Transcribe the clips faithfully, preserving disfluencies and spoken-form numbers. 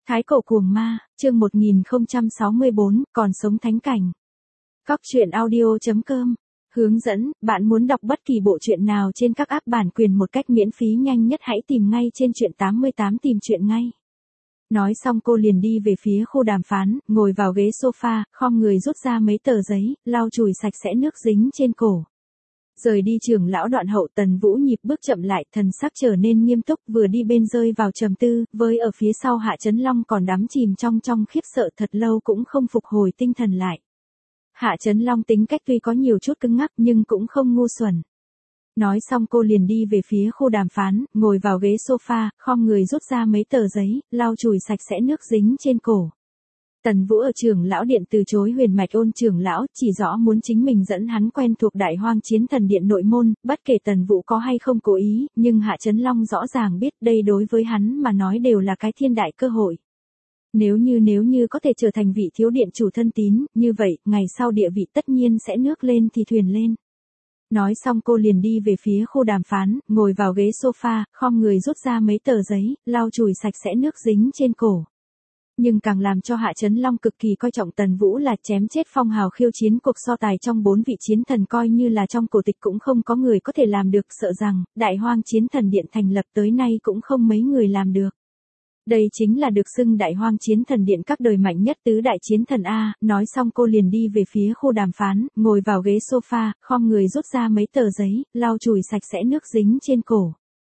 Thái cổ cuồng ma, chương một nghìn không trăm sáu mươi bốn, còn sống thánh cảnh. Góc truyện audio chấm com. Hướng dẫn, bạn muốn đọc bất kỳ bộ truyện nào trên các app bản quyền một cách miễn phí nhanh nhất hãy tìm ngay trên truyện tám mươi tám tìm truyện ngay. Nói xong cô liền đi về phía khu đàm phán, ngồi vào ghế sofa, khom người rút ra mấy tờ giấy, lau chùi sạch sẽ nước dính trên cổ. Rời đi trưởng lão đoạn hậu, Tần Vũ nhịp bước chậm lại, thần sắc trở nên nghiêm túc, vừa đi bên rơi vào trầm tư, với ở phía sau Hạ Chấn Long còn đắm chìm trong trong khiếp sợ thật lâu cũng không phục hồi tinh thần lại. Hạ Chấn Long tính cách tuy có nhiều chút cứng ngắc nhưng cũng không ngu xuẩn. Nói xong cô liền đi về phía khu đàm phán, ngồi vào ghế sofa, khom người rút ra mấy tờ giấy, lau chùi sạch sẽ nước dính trên cổ. Tần Vũ ở trưởng lão điện từ chối Huyền Mạch Ôn trưởng lão, chỉ rõ muốn chính mình dẫn hắn quen thuộc Đại Hoang Chiến Thần Điện nội môn, bất kể Tần Vũ có hay không cố ý, nhưng Hạ Chấn Long rõ ràng biết đây đối với hắn mà nói đều là cái thiên đại cơ hội. Nếu như nếu như có thể trở thành vị thiếu điện chủ thân tín, như vậy, ngày sau địa vị tất nhiên sẽ nước lên thì thuyền lên. Nói xong cô liền đi về phía khu đàm phán, ngồi vào ghế sofa, khom người rút ra mấy tờ giấy, lau chùi sạch sẽ nước dính trên cổ. Nhưng càng làm cho Hạ Chấn Long cực kỳ coi trọng Tần Vũ là chém chết phong hào khiêu chiến cuộc so tài trong bốn vị chiến thần, coi như là trong cổ tịch cũng không có người có thể làm được, sợ rằng Đại Hoang Chiến Thần Điện thành lập tới nay cũng không mấy người làm được. Đây chính là được xưng Đại Hoang Chiến Thần Điện các đời mạnh nhất tứ đại chiến thần A. Nói xong cô liền đi về phía khu đàm phán, ngồi vào ghế sofa, khom người rút ra mấy tờ giấy, lau chùi sạch sẽ nước dính trên cổ.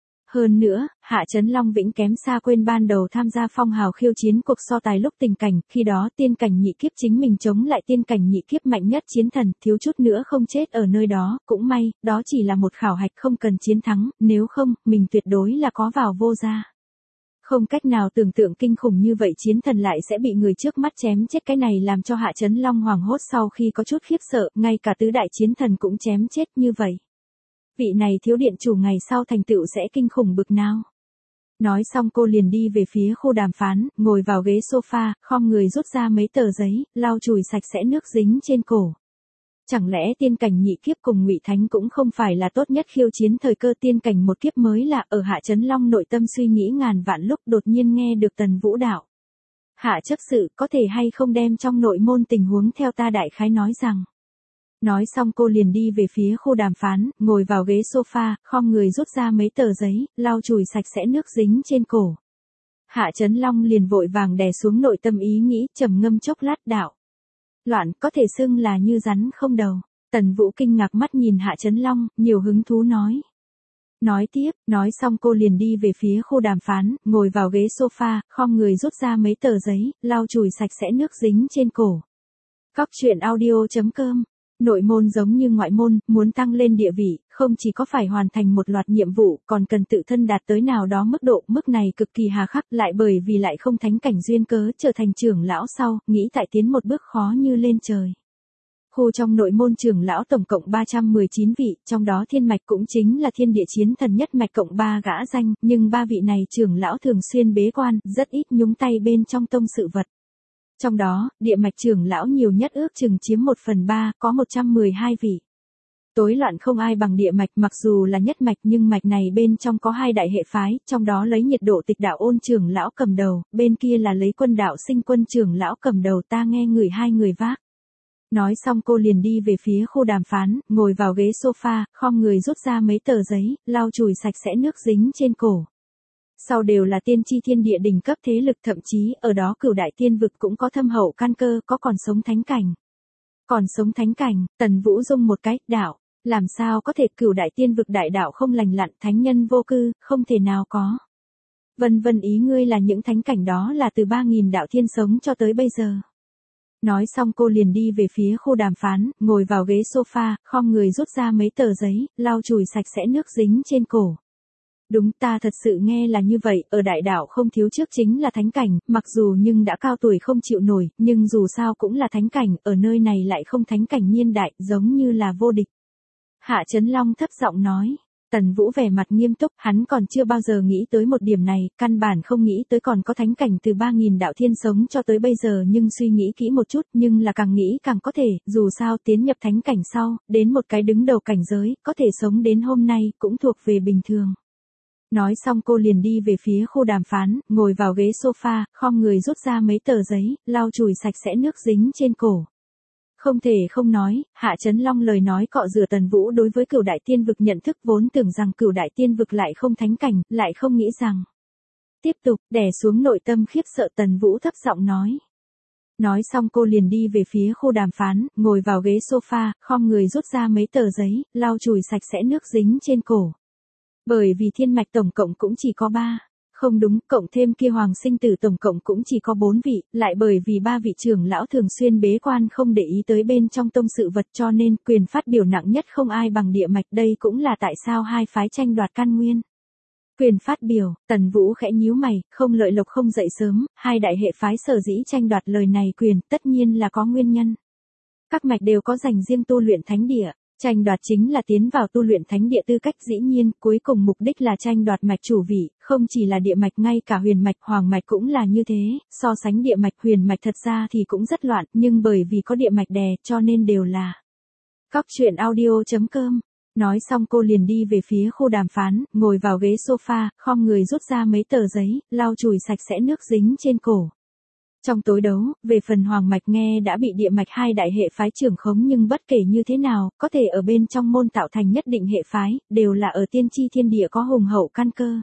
Hơn nữa, Hạ Chấn Long vĩnh kém xa quên ban đầu tham gia phong hào khiêu chiến cuộc so tài lúc tình cảnh, khi đó tiên cảnh nhị kiếp chính mình chống lại tiên cảnh nhị kiếp mạnh nhất chiến thần, thiếu chút nữa không chết ở nơi đó, cũng may, đó chỉ là một khảo hạch không cần chiến thắng, nếu không, mình tuyệt đối là có vào vô gia. Không cách nào tưởng tượng kinh khủng như vậy chiến thần lại sẽ bị người trước mắt chém chết, cái này làm cho Hạ Chấn Long hoảng hốt sau khi có chút khiếp sợ, ngay cả tứ đại chiến thần cũng chém chết như vậy. Vị này thiếu điện chủ ngày sau thành tựu sẽ kinh khủng bực nào. Nói xong cô liền đi về phía khu đàm phán, ngồi vào ghế sofa, khom người rút ra mấy tờ giấy, lau chùi sạch sẽ nước dính trên cổ. Chẳng lẽ tiên cảnh nhị kiếp cùng Ngụy Thánh cũng không phải là tốt nhất khiêu chiến thời cơ, tiên cảnh một kiếp mới là, ở Hạ Chấn Long nội tâm suy nghĩ ngàn vạn lúc đột nhiên nghe được Tần Vũ đạo. Hạ chấp sự, có thể hay không đem trong nội môn tình huống theo ta đại khái nói rằng. Nói xong cô liền đi về phía khu đàm phán, ngồi vào ghế sofa, khom người rút ra mấy tờ giấy, lau chùi sạch sẽ nước dính trên cổ. Hạ Chấn Long liền vội vàng đè xuống nội tâm ý nghĩ, trầm ngâm chốc lát đạo. Loạn, có thể xưng là như rắn không đầu. Tần Vũ kinh ngạc mắt nhìn Hạ Chấn Long, nhiều hứng thú nói. Nói tiếp, nói xong cô liền đi về phía khu đàm phán, ngồi vào ghế sofa, khom người rút ra mấy tờ giấy, lau chùi sạch sẽ nước dính trên cổ. Góc truyện audio chấm com. Nội môn giống như ngoại môn, muốn tăng lên địa vị, không chỉ có phải hoàn thành một loạt nhiệm vụ, còn cần tự thân đạt tới nào đó mức độ, mức này cực kỳ hà khắc, lại bởi vì lại không thánh cảnh duyên cớ, trở thành trưởng lão sau, nghĩ tại tiến một bước khó như lên trời. Khu trong nội môn trưởng lão tổng cộng ba trăm mười chín vị, trong đó thiên mạch cũng chính là thiên địa chiến thần nhất mạch cộng ba gã danh, nhưng ba vị này trưởng lão thường xuyên bế quan, rất ít nhúng tay bên trong tông sự vật. Trong đó, địa mạch trưởng lão nhiều nhất ước chừng chiếm một phần ba, có một trăm mười hai vị. Tối loạn không ai bằng địa mạch, mặc dù là nhất mạch nhưng mạch này bên trong có hai đại hệ phái, trong đó lấy nhiệt độ tịch đạo ôn trưởng lão cầm đầu, bên kia là lấy quân đạo sinh quân trưởng lão cầm đầu, ta nghe người hai người vác. Nói xong cô liền đi về phía khu đàm phán, ngồi vào ghế sofa, khom người rút ra mấy tờ giấy, lau chùi sạch sẽ nước dính trên cổ. Sau đều là tiên tri thiên địa đỉnh cấp thế lực, thậm chí ở đó cửu đại tiên vực cũng có thâm hậu căn cơ, có còn sống thánh cảnh. Còn sống thánh cảnh, Tần Vũ dung một cái, đạo, làm sao có thể cửu đại tiên vực đại đạo không lành lặn, thánh nhân vô cư, không thể nào có. Vân vân, ý ngươi là những thánh cảnh đó là từ ba nghìn đạo thiên sống cho tới bây giờ. Nói xong cô liền đi về phía khu đàm phán, ngồi vào ghế sofa, khom người rút ra mấy tờ giấy, lau chùi sạch sẽ nước dính trên cổ. Đúng, ta thật sự nghe là như vậy, ở đại đạo không thiếu trước chính là thánh cảnh, mặc dù nhưng đã cao tuổi không chịu nổi, nhưng dù sao cũng là thánh cảnh, ở nơi này lại không thánh cảnh niên đại, giống như là vô địch. Hạ Chấn Long thấp giọng nói. Tần Vũ vẻ mặt nghiêm túc, hắn còn chưa bao giờ nghĩ tới một điểm này, căn bản không nghĩ tới còn có thánh cảnh từ ba nghìn đạo thiên sống cho tới bây giờ, nhưng suy nghĩ kỹ một chút, nhưng là càng nghĩ càng có thể, dù sao tiến nhập thánh cảnh sau, đến một cái đứng đầu cảnh giới, có thể sống đến hôm nay, cũng thuộc về bình thường. Nói xong cô liền đi về phía khu đàm phán, ngồi vào ghế sofa, khom người rút ra mấy tờ giấy, lau chùi sạch sẽ nước dính trên cổ. Không thể không nói, Hạ Chấn Long lời nói cọ rửa Tần Vũ đối với Cửu Đại Tiên Vực nhận thức vốn tưởng rằng Cửu Đại Tiên Vực lại không thánh cảnh, lại không nghĩ rằng. Tiếp tục, đè xuống nội tâm khiếp sợ Tần Vũ thấp giọng nói. Nói xong cô liền đi về phía khu đàm phán, ngồi vào ghế sofa, khom người rút ra mấy tờ giấy, lau chùi sạch sẽ nước dính trên cổ. Bởi vì thiên mạch tổng cộng cũng chỉ có ba. Không đúng, cộng thêm kia hoàng sinh tử tổng cộng cũng chỉ có bốn vị, lại bởi vì ba vị trưởng lão thường xuyên bế quan không để ý tới bên trong tông sự vật cho nên quyền phát biểu nặng nhất không ai bằng địa mạch, đây cũng là tại sao hai phái tranh đoạt căn nguyên. Quyền phát biểu, Tần Vũ khẽ nhíu mày, không lợi lộc không dậy sớm, hai đại hệ phái sở dĩ tranh đoạt lời này quyền, tất nhiên là có nguyên nhân. Các mạch đều có dành riêng tu luyện thánh địa. Tranh đoạt chính là tiến vào tu luyện thánh địa tư cách, dĩ nhiên, cuối cùng mục đích là tranh đoạt mạch chủ vị, không chỉ là địa mạch, ngay cả huyền mạch, hoàng mạch cũng là như thế, so sánh địa mạch, huyền mạch thật ra thì cũng rất loạn, nhưng bởi vì có địa mạch đè, cho nên đều là. Cóc truyện audio chấm com. Nói xong cô liền đi về phía khu đàm phán, ngồi vào ghế sofa, khom người rút ra mấy tờ giấy, lau chùi sạch sẽ nước dính trên cổ. Trong tối đấu, về phần hoàng mạch nghe đã bị địa mạch hai đại hệ phái trưởng khống, nhưng bất kể như thế nào, có thể ở bên trong môn tạo thành nhất định hệ phái, đều là ở tiên tri thiên địa có hùng hậu căn cơ.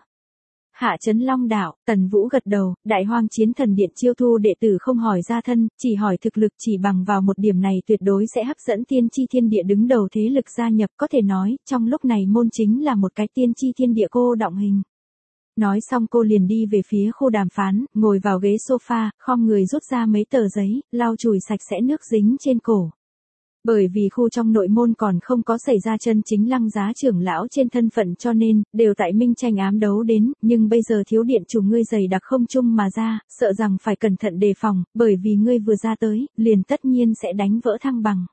Hạ Chấn Long đạo, Tần Vũ gật đầu, Đại Hoang Chiến Thần Điện chiêu thu đệ tử không hỏi gia thân, chỉ hỏi thực lực, chỉ bằng vào một điểm này tuyệt đối sẽ hấp dẫn tiên tri thiên địa đứng đầu thế lực gia nhập, có thể nói, trong lúc này môn chính là một cái tiên tri thiên địa cô động hình. Nói xong cô liền đi về phía khu đàm phán, ngồi vào ghế sofa, khom người rút ra mấy tờ giấy, lau chùi sạch sẽ nước dính trên cổ. Bởi vì khu trong nội môn còn không có xảy ra chân chính lăng giá trưởng lão trên thân phận cho nên, đều tại minh tranh ám đấu đến, nhưng bây giờ thiếu điện chủ ngươi dày đặc không chung mà ra, sợ rằng phải cẩn thận đề phòng, bởi vì ngươi vừa ra tới, liền tất nhiên sẽ đánh vỡ thăng bằng.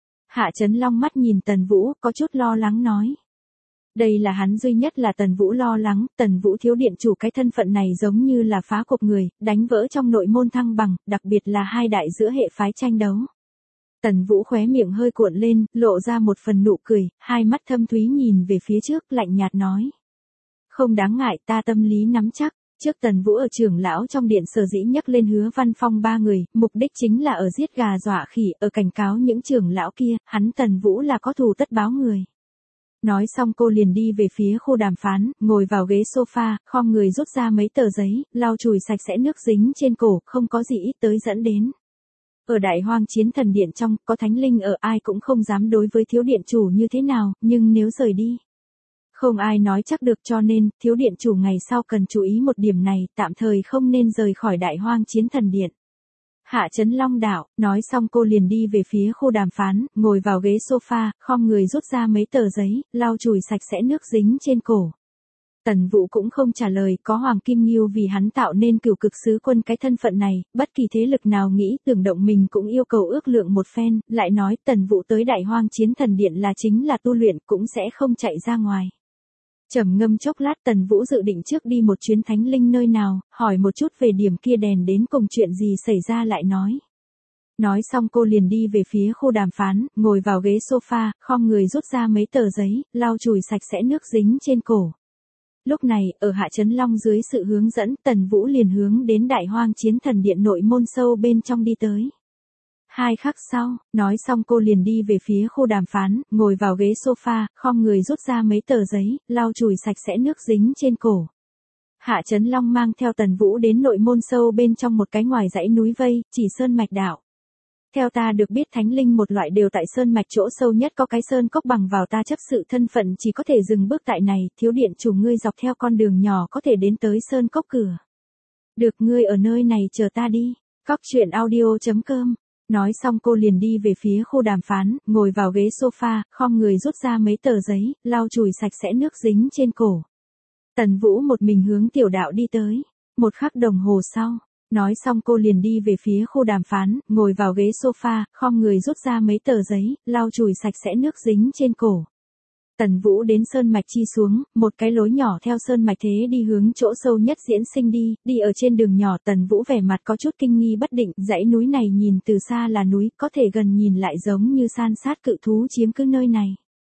Hạ Chấn Long mắt nhìn Tần Vũ, có chút lo lắng nói. Đây là hắn duy nhất là Tần Vũ lo lắng, Tần Vũ thiếu điện chủ cái thân phận này giống như là phá cục người, đánh vỡ trong nội môn thăng bằng, đặc biệt là hai đại giữa hệ phái tranh đấu. Tần Vũ khóe miệng hơi cuộn lên, lộ ra một phần nụ cười, hai mắt thâm thúy nhìn về phía trước, lạnh nhạt nói. Không đáng ngại, ta tâm lý nắm chắc. Trước Tần Vũ ở trưởng lão trong điện sở dĩ nhắc lên Hứa Văn Phong ba người, mục đích chính là ở giết gà dọa khỉ, ở cảnh cáo những trưởng lão kia, hắn Tần Vũ là có thù tất báo người. Nói xong cô liền đi về phía khu đàm phán, ngồi vào ghế sofa, khom người rút ra mấy tờ giấy, lau chùi sạch sẽ nước dính trên cổ, không có gì ít tới dẫn đến. Ở Đại Hoang Chiến Thần Điện trong, có thánh linh ở, ai cũng không dám đối với thiếu điện chủ như thế nào, nhưng nếu rời đi, không ai nói chắc được, cho nên, thiếu điện chủ ngày sau cần chú ý một điểm này, tạm thời không nên rời khỏi Đại Hoang Chiến Thần Điện. Hạ Chấn Long đạo, nói xong cô liền đi về phía khu đàm phán, ngồi vào ghế sofa, khom người rút ra mấy tờ giấy, lau chùi sạch sẽ nước dính trên cổ. Tần Vũ cũng không trả lời, có Hoàng Kim Nghiêu vì hắn tạo nên Cửu Cực Sứ Quân cái thân phận này, bất kỳ thế lực nào nghĩ tưởng động mình cũng yêu cầu ước lượng một phen, lại nói Tần Vũ tới Đại Hoang Chiến Thần Điện là chính là tu luyện, cũng sẽ không chạy ra ngoài. Trầm ngâm chốc lát, Tần Vũ dự định trước đi một chuyến thánh linh nơi nào, hỏi một chút về điểm kia đèn đến cùng chuyện gì xảy ra lại nói. Nói xong cô liền đi về phía khu đàm phán, ngồi vào ghế sofa, khom người rút ra mấy tờ giấy, lau chùi sạch sẽ nước dính trên cổ. Lúc này, ở Hạ Chấn Long dưới sự hướng dẫn, Tần Vũ liền hướng đến Đại Hoang Chiến Thần Điện nội môn sâu bên trong đi tới. Hai khắc sau, nói xong cô liền đi về phía khu đàm phán, ngồi vào ghế sofa, khom người rút ra mấy tờ giấy, lau chùi sạch sẽ nước dính trên cổ. Hạ Chấn Long mang theo Tần Vũ đến nội môn sâu bên trong một cái ngoài dãy núi vây, chỉ sơn mạch đạo. Theo ta được biết thánh linh một loại đều tại sơn mạch chỗ sâu nhất có cái sơn cốc, bằng vào ta chấp sự thân phận chỉ có thể dừng bước tại này, thiếu điện chủ ngươi dọc theo con đường nhỏ có thể đến tới sơn cốc cửa. Được, ngươi ở nơi này chờ ta đi. Cóc truyện audio chấm com. Nói xong cô liền đi về phía khu đàm phán, ngồi vào ghế sofa, khom người rút ra mấy tờ giấy, lau chùi sạch sẽ nước dính trên cổ. Tần Vũ một mình hướng tiểu đạo đi tới. Một khắc đồng hồ sau, nói xong cô liền đi về phía khu đàm phán, ngồi vào ghế sofa, khom người rút ra mấy tờ giấy, lau chùi sạch sẽ nước dính trên cổ. Tần Vũ đến sơn mạch chi xuống, một cái lối nhỏ theo sơn mạch thế đi hướng chỗ sâu nhất diễn sinh đi, đi ở trên đường nhỏ Tần Vũ vẻ mặt có chút kinh nghi bất định, dãy núi này nhìn từ xa là núi, có thể gần nhìn lại giống như san sát cự thú chiếm cứ nơi này.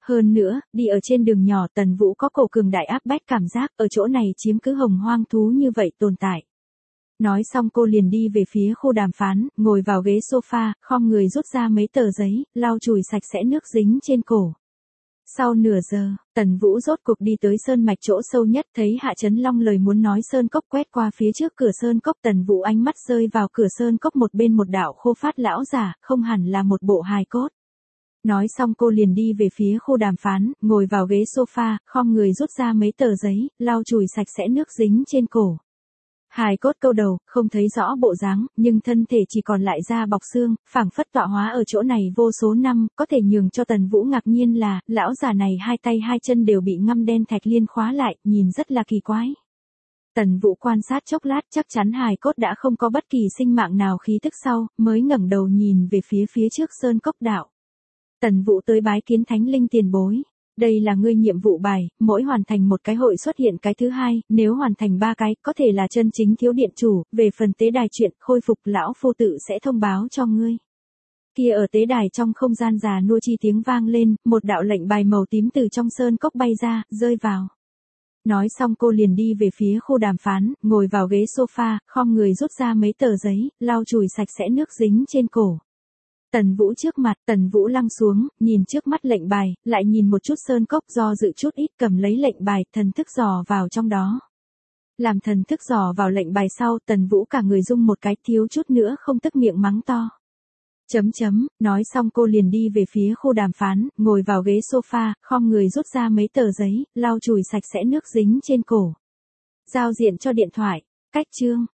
Hơn nữa, đi ở trên đường nhỏ Tần Vũ có cổ cường đại áp bách cảm giác, ở chỗ này chiếm cứ hồng hoang thú như vậy tồn tại. Nói xong cô liền đi về phía khu đàm phán, ngồi vào ghế sofa, khom người rút ra mấy tờ giấy, lau chùi sạch sẽ nước dính trên cổ. Sau nửa giờ, Tần Vũ rốt cuộc đi tới sơn mạch chỗ sâu nhất, thấy Hạ Chấn Long lời muốn nói sơn cốc quét qua phía trước cửa sơn cốc. Tần Vũ ánh mắt rơi vào cửa sơn cốc, một bên một đạo khô phát lão giả, không hẳn là một bộ hài cốt. Nói xong cô liền đi về phía khu đàm phán, ngồi vào ghế sofa, khom người rút ra mấy tờ giấy, lau chùi sạch sẽ nước dính trên cổ. Hài cốt câu đầu, không thấy rõ bộ dáng, nhưng thân thể chỉ còn lại da bọc xương, phảng phất tọa hóa ở chỗ này vô số năm. Có thể nhường cho Tần Vũ ngạc nhiên là, lão già này hai tay hai chân đều bị ngăm đen thạch liên khóa lại, nhìn rất là kỳ quái. Tần Vũ quan sát chốc lát, chắc chắn hài cốt đã không có bất kỳ sinh mạng nào khí tức sau, mới ngẩng đầu nhìn về phía phía trước sơn cốc đạo. Tần Vũ tới bái kiến Thánh Linh tiền bối. Đây là ngươi nhiệm vụ bài, mỗi hoàn thành một cái hội xuất hiện cái thứ hai, nếu hoàn thành ba cái, có thể là chân chính thiếu điện chủ. Về phần tế đài chuyện khôi phục, lão phu tự sẽ thông báo cho ngươi. Kia ở tế đài trong không gian già nua chi tiếng vang lên, một đạo lệnh bài màu tím từ trong sơn cốc bay ra, rơi vào. Nói xong cô liền đi về phía khu đàm phán, ngồi vào ghế sofa, khom người rút ra mấy tờ giấy, lau chùi sạch sẽ nước dính trên cổ. Tần Vũ trước mặt, Tần Vũ lăng xuống, nhìn trước mắt lệnh bài, lại nhìn một chút sơn cốc, do dự chút ít, cầm lấy lệnh bài, thần thức dò vào trong đó. Làm thần thức dò vào lệnh bài sau, Tần Vũ cả người rung một cái, thiếu chút nữa không tức miệng mắng to. Chấm chấm, nói xong cô liền đi về phía khu đàm phán, ngồi vào ghế sofa, khom người rút ra mấy tờ giấy, lau chùi sạch sẽ nước dính trên cổ. Giao diện cho điện thoại, cách chương.